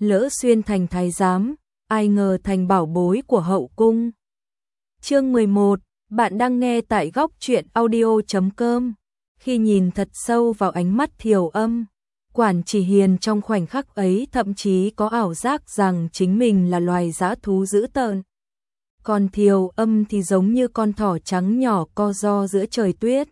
lỡ xuyên thành thái giám, ai ngờ thành bảo bối của hậu cung. Chương 11, bạn đang nghe tại góc truyện audio.com. Khi nhìn thật sâu vào ánh mắt Thiều Âm, Quản Chỉ Hiền trong khoảnh khắc ấy thậm chí có ảo giác rằng chính mình là loài dã thú dữ tợn. Còn Thiều Âm thì giống như con thỏ trắng nhỏ co ro giữa trời tuyết.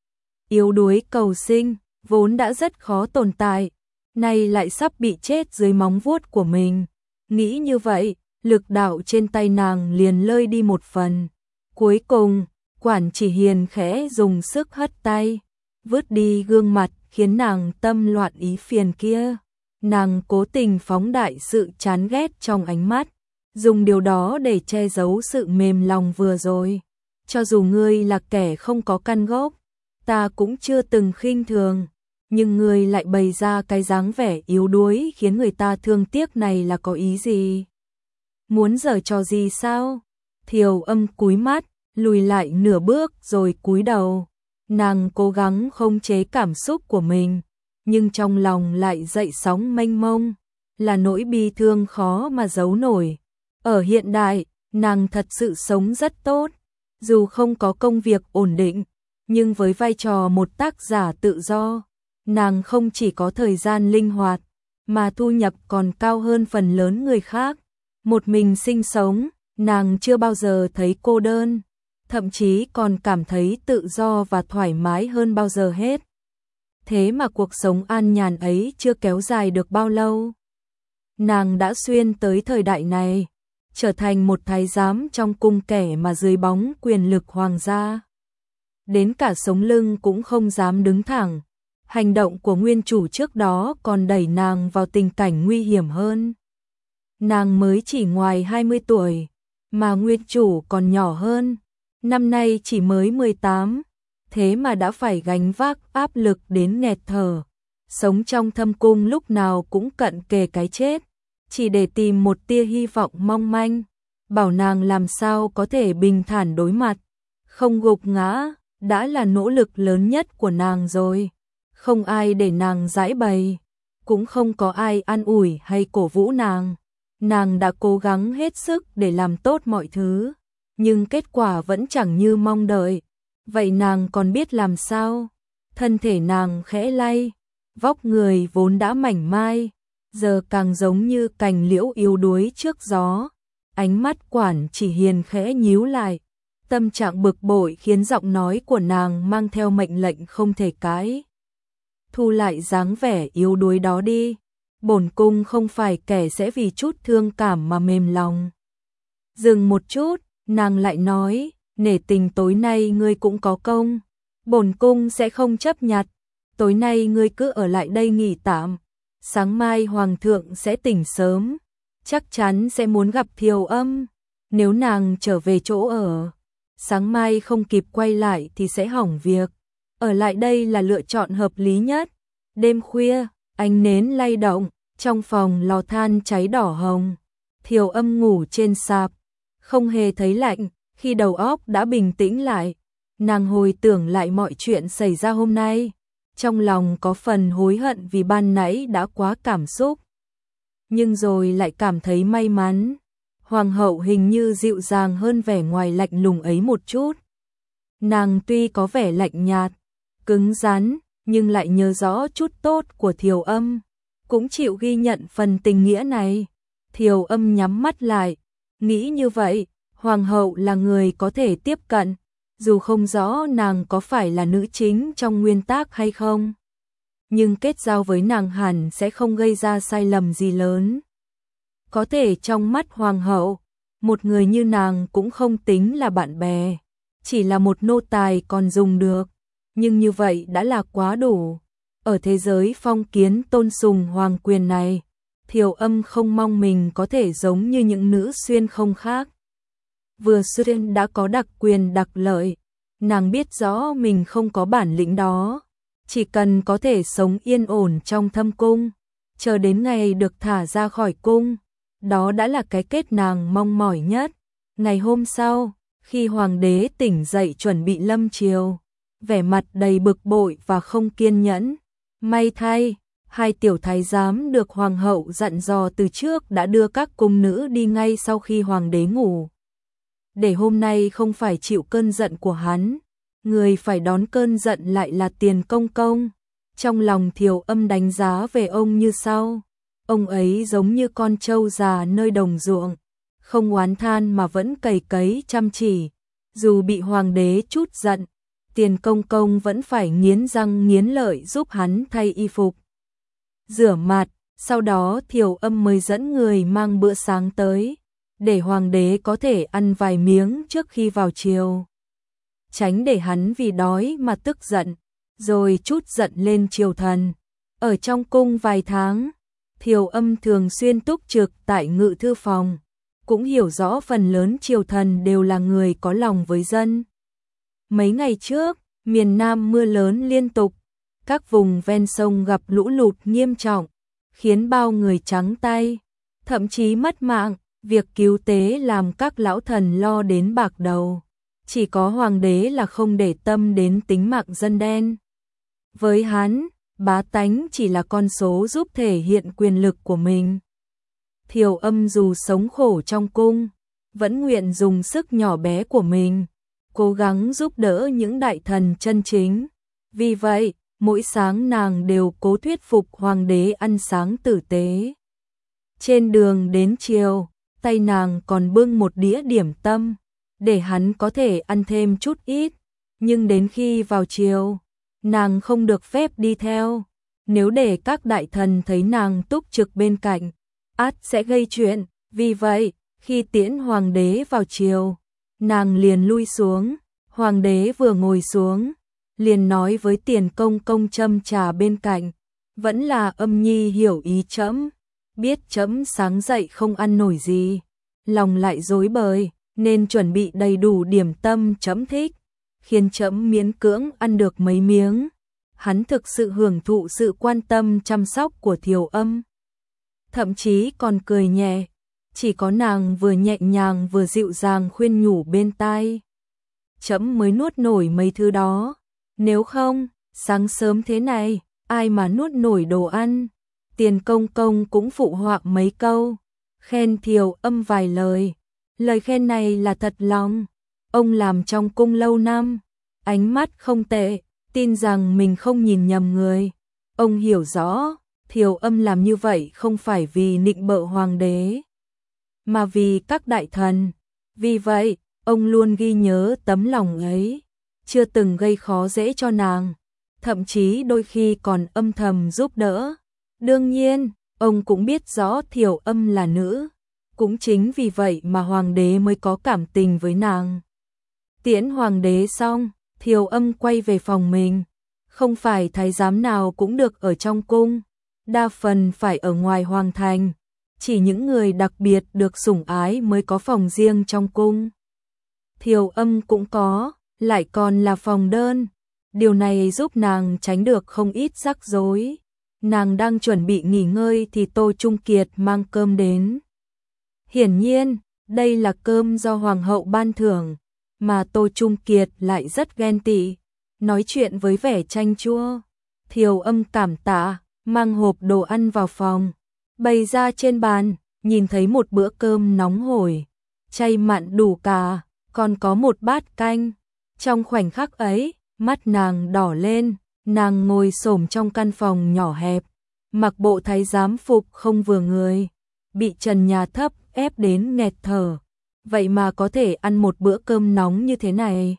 Yếu đuối cầu sinh, vốn đã rất khó tồn tại, nay lại sắp bị chết dưới móng vuốt của mình. Nghĩ như vậy, lực đạo trên tay nàng liền lơi đi một phần. Cuối cùng, Quản Chỉ Hiền khẽ dùng sức hất tay, vứt đi gương mặt khiến nàng tâm loạn ý phiền kia. Nàng cố tình phóng đại sự chán ghét trong ánh mắt, dùng điều đó để che giấu sự mềm lòng vừa rồi. Cho dù ngươi là kẻ không có căn gốc, ta cũng chưa từng khinh thường, nhưng ngươi lại bày ra cái dáng vẻ yếu đuối khiến người ta thương tiếc này là có ý gì? Muốn giở trò gì sao? Thiều Âm cúi mắt, lùi lại nửa bước rồi cúi đầu. Nàng cố gắng khống chế cảm xúc của mình, nhưng trong lòng lại dậy sóng mênh mông, là nỗi bi thương khó mà giấu nổi. Ở hiện đại, nàng thật sự sống rất tốt, dù không có công việc ổn định, nhưng với vai trò một tác giả tự do, nàng không chỉ có thời gian linh hoạt, mà thu nhập còn cao hơn phần lớn người khác. Một mình sinh sống, nàng chưa bao giờ thấy cô đơn, thậm chí còn cảm thấy tự do và thoải mái hơn bao giờ hết. Thế mà cuộc sống an nhàn ấy chưa kéo dài được bao lâu. Nàng đã xuyên tới thời đại này, trở thành một thái giám trong cung kẻ mà dưới bóng quyền lực hoàng gia. Đến cả sống lưng cũng không dám đứng thẳng. Hành động của nguyên chủ trước đó còn đẩy nàng vào tình cảnh nguy hiểm hơn. Nàng mới chỉ ngoài 20 tuổi, mà nguyên chủ còn nhỏ hơn, năm nay chỉ mới 18, thế mà đã phải gánh vác áp lực đến nghẹt thở. Sống trong thâm cung lúc nào cũng cận kề cái chết, chỉ để tìm một tia hy vọng mong manh, bảo nàng làm sao có thể bình thản đối mặt, không gục ngã, đã là nỗ lực lớn nhất của nàng rồi. Không ai để nàng giãi bày, cũng không có ai an ủi hay cổ vũ nàng. Nàng đã cố gắng hết sức để làm tốt mọi thứ, nhưng kết quả vẫn chẳng như mong đợi. Vậy nàng còn biết làm sao? Thân thể nàng khẽ lay, vóc người vốn đã mảnh mai, giờ càng giống như cành liễu yếu đuối trước gió. Ánh mắt Quản Chỉ Hiền khẽ nhíu lại, tâm trạng bực bội khiến giọng nói của nàng mang theo mệnh lệnh không thể cãi. Thu lại dáng vẻ yếu đuối đó đi, bổn cung không phải kẻ sẽ vì chút thương cảm mà mềm lòng. Dừng một chút, nàng lại nói, nể tình tối nay ngươi cũng có công, bổn cung sẽ không chấp nhặt, tối nay ngươi cứ ở lại đây nghỉ tạm, sáng mai hoàng thượng sẽ tỉnh sớm, chắc chắn sẽ muốn gặp Thiều Âm, nếu nàng trở về chỗ ở, sáng mai không kịp quay lại thì sẽ hỏng việc, ở lại đây là lựa chọn hợp lý nhất. Đêm khuya, ánh nến lay động, trong phòng lò than cháy đỏ hồng, Thiều Âm ngủ trên sạp, không hề thấy lạnh. Khi đầu óc đã bình tĩnh lại, nàng hồi tưởng lại mọi chuyện xảy ra hôm nay, trong lòng có phần hối hận vì ban nãy đã quá cảm xúc, nhưng rồi lại cảm thấy may mắn. Hoàng hậu hình như dịu dàng hơn vẻ ngoài lạnh lùng ấy một chút. Nàng tuy có vẻ lạnh nhạt, cứng rắn, nhưng lại nhớ rõ chút tốt của Thiều Âm, cũng chịu ghi nhận phần tình nghĩa này. Thiều Âm nhắm mắt lại, nghĩ như vậy, hoàng hậu là người có thể tiếp cận, dù không rõ nàng có phải là nữ chính trong nguyên tác hay không. Nhưng kết giao với nàng hẳn sẽ không gây ra sai lầm gì lớn. Có thể trong mắt hoàng hậu, một người như nàng cũng không tính là bạn bè, chỉ là một nô tài còn dùng được, nhưng như vậy đã là quá đủ. Ở thế giới phong kiến tôn sùng hoàng quyền này, Thiều Âm không mong mình có thể giống như những nữ xuyên không khác. Vừa xuyên đã có đặc quyền đặc lợi, nàng biết rõ mình không có bản lĩnh đó, chỉ cần có thể sống yên ổn trong thâm cung, chờ đến ngày được thả ra khỏi cung, đó đã là cái kết nàng mong mỏi nhất. Ngày hôm sau, khi hoàng đế tỉnh dậy chuẩn bị lâm triều, vẻ mặt đầy bực bội và không kiên nhẫn, may thay, Hai tiểu thái giám được hoàng hậu dặn dò từ trước đã đưa các cung nữ đi ngay sau khi hoàng đế ngủ. Để hôm nay không phải chịu cơn giận của hắn, người phải đón cơn giận lại là Tiền Công Công. Trong lòng Thiều Âm đánh giá về ông như sau: ông ấy giống như con trâu già nơi đồng ruộng, không oán than mà vẫn cày cấy chăm chỉ. Dù bị hoàng đế trút giận, Tiền Công Công vẫn phải nghiến răng nghiến lợi giúp hắn thay y phục, rửa mặt. Sau đó Thiều Âm mới dẫn người mang bữa sáng tới, để hoàng đế có thể ăn vài miếng trước khi vào triều, tránh để hắn vì đói mà tức giận, rồi trút giận lên triều thần. Ở trong cung vài tháng, Thiều Âm thường xuyên túc trực tại ngự thư phòng, cũng hiểu rõ phần lớn triều thần đều là người có lòng với dân. Mấy ngày trước, miền Nam mưa lớn liên tục, các vùng ven sông gặp lũ lụt nghiêm trọng, khiến bao người trắng tay, thậm chí mất mạng. Việc cứu tế làm các lão thần lo đến bạc đầu, chỉ có hoàng đế là không để tâm đến tính mạng dân đen. Với hắn, bá tánh chỉ là con số giúp thể hiện quyền lực của mình. Thiều Âm dù sống khổ trong cung, vẫn nguyện dùng sức nhỏ bé của mình, cố gắng giúp đỡ những đại thần chân chính. Vì vậy, mỗi sáng nàng đều cố thuyết phục hoàng đế ăn sáng tử tế. Trên đường đến triều, tay nàng còn bưng một đĩa điểm tâm, để hắn có thể ăn thêm chút ít. Nhưng đến khi vào triều, nàng không được phép đi theo. Nếu để các đại thần thấy nàng túc trực bên cạnh, ắt sẽ gây chuyện. Vì vậy, khi tiễn hoàng đế vào triều, nàng liền lui xuống. Hoàng đế vừa ngồi xuống, liền nói với Tiền Công Công châm trà bên cạnh: vẫn là Âm nhi hiểu ý trẫm, biết trẫm sáng dậy không ăn nổi gì, lòng lại rối bời, nên chuẩn bị đầy đủ điểm tâm trẫm thích, khiến trẫm miễn cưỡng ăn được mấy miếng. Hắn thực sự hưởng thụ sự quan tâm chăm sóc của Thiều Âm, thậm chí còn cười nhẹ, chỉ có nàng vừa nhẹ nhàng vừa dịu dàng khuyên nhủ bên tai: trẫm mới nuốt nổi mấy thứ đó, nếu không, sáng sớm thế này, ai mà nuốt nổi đồ ăn. Tiền Công Công cũng phụ họa mấy câu, khen Thiều Âm vài lời. Lời khen này là thật lòng. Ông làm trong cung lâu năm, ánh mắt không tệ, tin rằng mình không nhìn nhầm người. Ông hiểu rõ, Thiều Âm làm như vậy không phải vì nịnh bợ hoàng đế, mà vì các đại thần. Vì vậy, ông luôn ghi nhớ tấm lòng ấy, chưa từng gây khó dễ cho nàng, thậm chí đôi khi còn âm thầm giúp đỡ. Đương nhiên, ông cũng biết rõ Thiều Âm là nữ, cũng chính vì vậy mà hoàng đế mới có cảm tình với nàng. Tiễn hoàng đế xong, Thiều Âm quay về phòng mình. Không phải thái giám nào cũng được ở trong cung, đa phần phải ở ngoài hoàng thành. Chỉ những người đặc biệt được sủng ái mới có phòng riêng trong cung. Thiều Âm cũng có, lại còn là phòng đơn. Điều này giúp nàng tránh được không ít rắc rối. Nàng đang chuẩn bị nghỉ ngơi thì Tô Trung Kiệt mang cơm đến. Hiển nhiên, đây là cơm do hoàng hậu ban thưởng, mà Tô Trung Kiệt lại rất ghen tị, nói chuyện với vẻ chanh chua. Thiều Âm cảm tạ, mang hộp đồ ăn vào phòng, bày ra trên bàn, nhìn thấy một bữa cơm nóng hổi, chay mặn đủ cả, còn có một bát canh. Trong khoảnh khắc ấy, mắt nàng đỏ lên, nàng ngồi xổm trong căn phòng nhỏ hẹp, mặc bộ thái giám phục không vừa người, bị trần nhà thấp ép đến nghẹt thở. Vậy mà có thể ăn một bữa cơm nóng như thế này,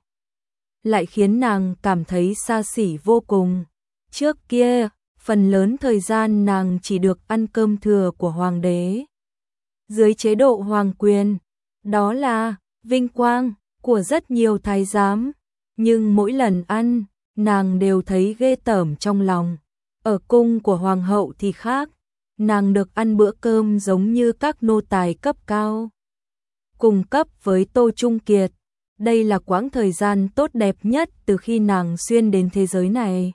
lại khiến nàng cảm thấy xa xỉ vô cùng. Trước kia, phần lớn thời gian nàng chỉ được ăn cơm thừa của hoàng đế. Dưới chế độ hoàng quyền, đó là vinh quang của rất nhiều thái giám, nhưng mỗi lần ăn, nàng đều thấy ghê tởm trong lòng. Ở cung của hoàng hậu thì khác, nàng được ăn bữa cơm giống như các nô tài cấp cao, cùng cấp với Tô Trung Kiệt. Đây là quãng thời gian tốt đẹp nhất từ khi nàng xuyên đến thế giới này.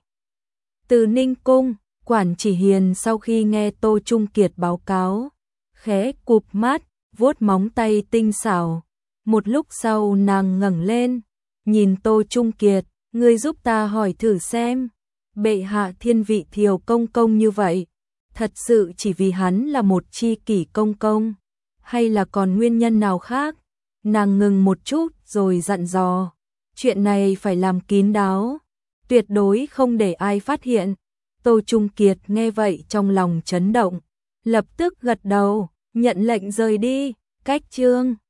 Từ Ninh Cung, Quản Chỉ Hiền sau khi nghe Tô Trung Kiệt báo cáo, khẽ cụp mắt, vuốt móng tay tinh xảo. Một lúc sau nàng ngẩng lên, nhìn Tô Trung Kiệt: ngươi giúp ta hỏi thử xem, bệ hạ thiên vị Thiều công công như vậy, thật sự chỉ vì hắn là một tri kỷ công công, hay là còn nguyên nhân nào khác? Nàng ngừng một chút rồi dặn dò, chuyện này phải làm kín đáo, tuyệt đối không để ai phát hiện. Tô Trung Kiệt nghe vậy trong lòng chấn động, lập tức gật đầu, nhận lệnh rời đi. Cách chương